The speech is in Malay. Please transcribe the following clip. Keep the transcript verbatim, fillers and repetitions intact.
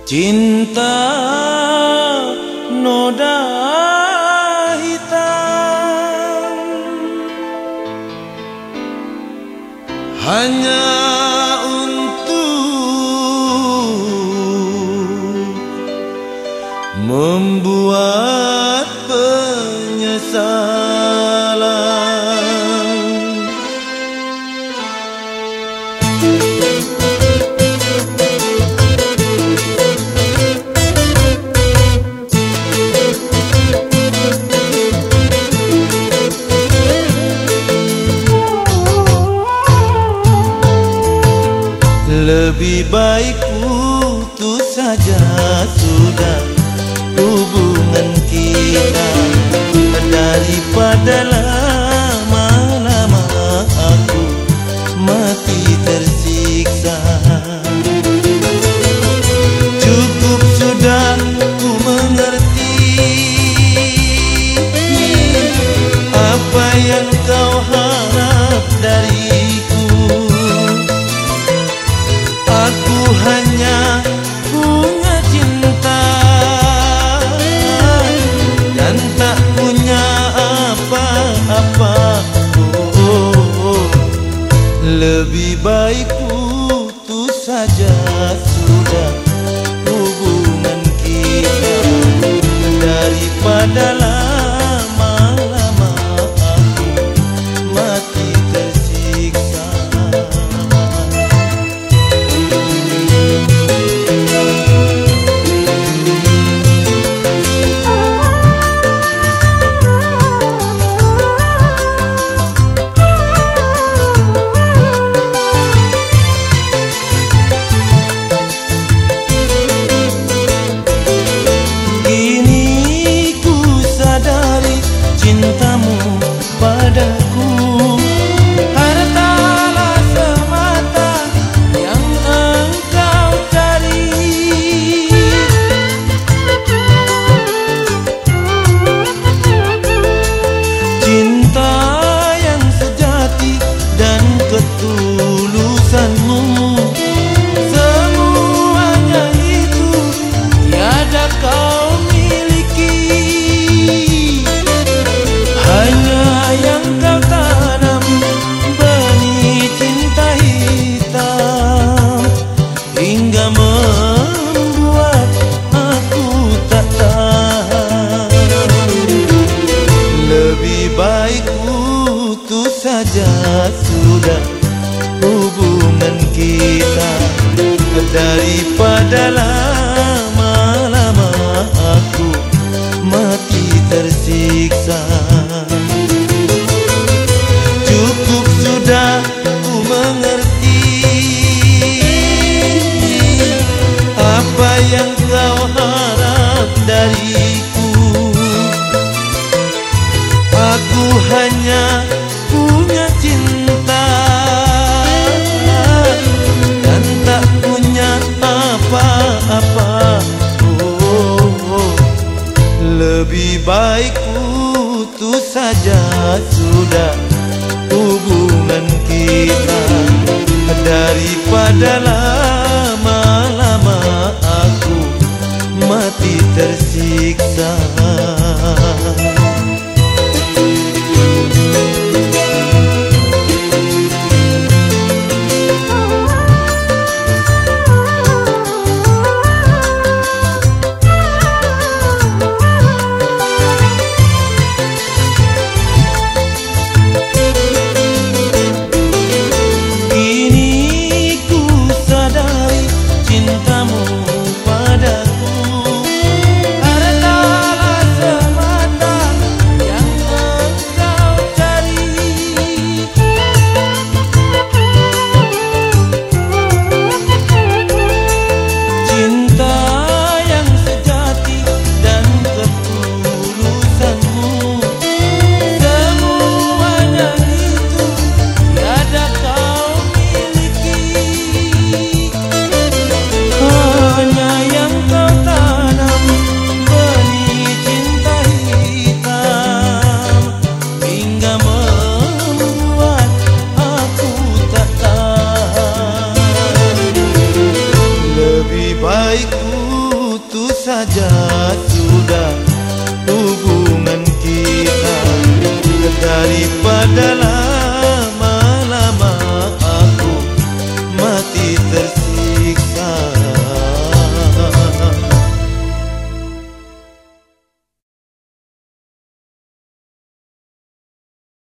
Cinta noda hitam hanya untuk membuat penyesalan. Lebih baik putus saja sudah hubungan kita, daripada lama-lama aku mati tersiksa. Cukup sudah ku mengerti apa yang kau harap dariku. Aku hanya punya cinta dan tak punya apa-apa. Oh, oh, oh. Lebih baik putus saja sudah hubungan kita, daripada lama-lama aku mati tersiksa. Cintamu padaku hartalah semata yang engkau cari. Cinta yang sejati dan ketulusanmu, semuanya itu tiada kau miliki. Hanya yang kau tanam benih cinta hitam, hingga membuat aku tak tahan. Lebih baik putus saja sudah hubungan kita, daripada lama-lama aku mati tersiksa. Cukup sudah ku mengerti apa yang kau harap dariku. Aku hanya punya cinta dan tak punya apa-apa. Oh, oh. Lebih baik putus saja sudah hubungan kita, daripada lama-lama aku mati tersiksa. Kini ku sadar saja.